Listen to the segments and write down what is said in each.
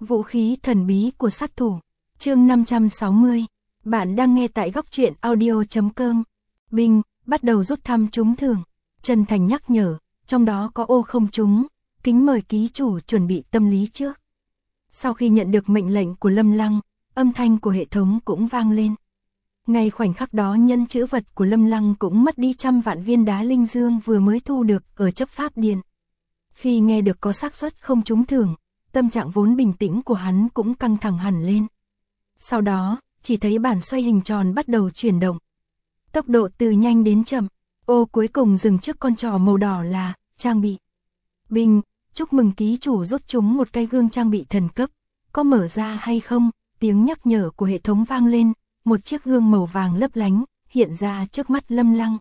Vũ khí thần bí của sát thủ. Chương 560. Bạn đang nghe tại góc truyện audio.com. Binh, bắt đầu rút thăm trúng thưởng. Trần Thành nhắc nhở, trong đó có ô không trúng, kính mời ký chủ chuẩn bị tâm lý trước. Sau khi nhận được mệnh lệnh của Lâm Lăng, âm thanh của hệ thống cũng vang lên. Ngay khoảnh khắc đó nhân chữ vật của Lâm Lăng cũng mất đi 100 vạn viên đá linh dương vừa mới thu được ở chấp pháp điện. Khi nghe được có xác suất không trúng thưởng, tâm trạng vốn bình tĩnh của hắn cũng căng thẳng hẳn lên. Sau đó, chỉ thấy bản xoay hình tròn bắt đầu chuyển động. Tốc độ từ nhanh đến chậm, ô cuối cùng dừng trước con trò màu đỏ là trang bị. Binh, chúc mừng ký chủ rút trúng một cái gương trang bị thần cấp, có mở ra hay không? Tiếng nhắc nhở của hệ thống vang lên, một chiếc gương màu vàng lấp lánh, hiện ra trước mắt Lâm Lăng.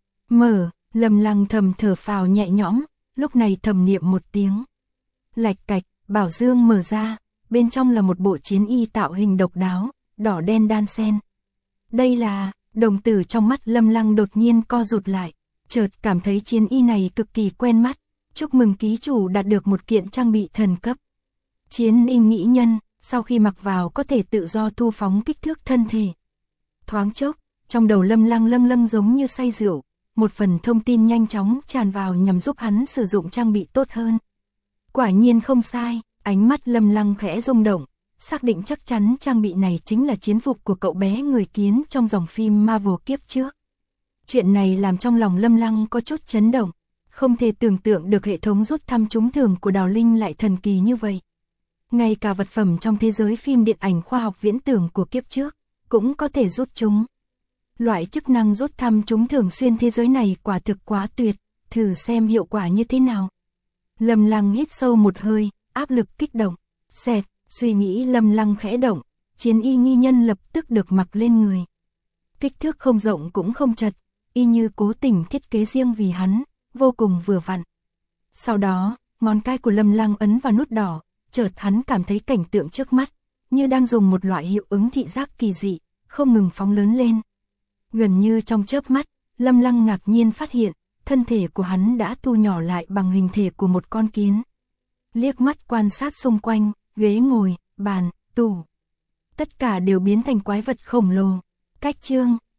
Mở, Lâm Lăng thầm thở phào nhẹ nhõm, lúc này thầm niệm một tiếng. Lạch cạch, bảo dương mở ra, bên trong là một bộ chiến y tạo hình độc đáo, đỏ đen đan xen. Đây là, đồng tử trong mắt Lâm Lăng đột nhiên co rụt lại, chợt cảm thấy chiến y này cực kỳ quen mắt, chúc mừng ký chủ đạt được một kiện trang bị thần cấp. Chiến y nghĩ nhân, sau khi mặc vào có thể tự do thu phóng kích thước thân thể. Thoáng chốc, trong đầu Lâm Lăng lâng lâng giống như say rượu, một phần thông tin nhanh chóng tràn vào nhằm giúp hắn sử dụng trang bị tốt hơn. Quả nhiên không sai, ánh mắt Lâm Lăng khẽ rung động, xác định chắc chắn trang bị này chính là chiến phục của cậu bé người kiến trong dòng phim Marvel kiếp trước. Chuyện này làm trong lòng Lâm Lăng có chút chấn động, không thể tưởng tượng được hệ thống rút thăm trúng thưởng của Đào Linh lại thần kỳ như vậy. Ngay cả vật phẩm trong thế giới phim điện ảnh khoa học viễn tưởng của kiếp trước, cũng có thể rút trúng. Loại chức năng rút thăm trúng thưởng xuyên thế giới này quả thực quá tuyệt, thử xem hiệu quả như thế nào. Lâm Lăng hít sâu một hơi, áp lực kích động, xẹt, suy nghĩ Lâm Lăng khẽ động, chiến y nghi nhân lập tức được mặc lên người. Kích thước không rộng cũng không chật, y như cố tình thiết kế riêng vì hắn, vô cùng vừa vặn. Sau đó, ngón cái của Lâm Lăng ấn vào nút đỏ, chợt hắn cảm thấy cảnh tượng trước mắt, như đang dùng một loại hiệu ứng thị giác kỳ dị, không ngừng phóng lớn lên. Gần như trong chớp mắt, Lâm Lăng ngạc nhiên phát hiện, thân thể của hắn đã thu nhỏ lại bằng hình thể của một con kiến. Liếc mắt quan sát xung quanh, ghế ngồi, bàn, tủ. Tất cả đều biến thành quái vật khổng lồ. Cách chương,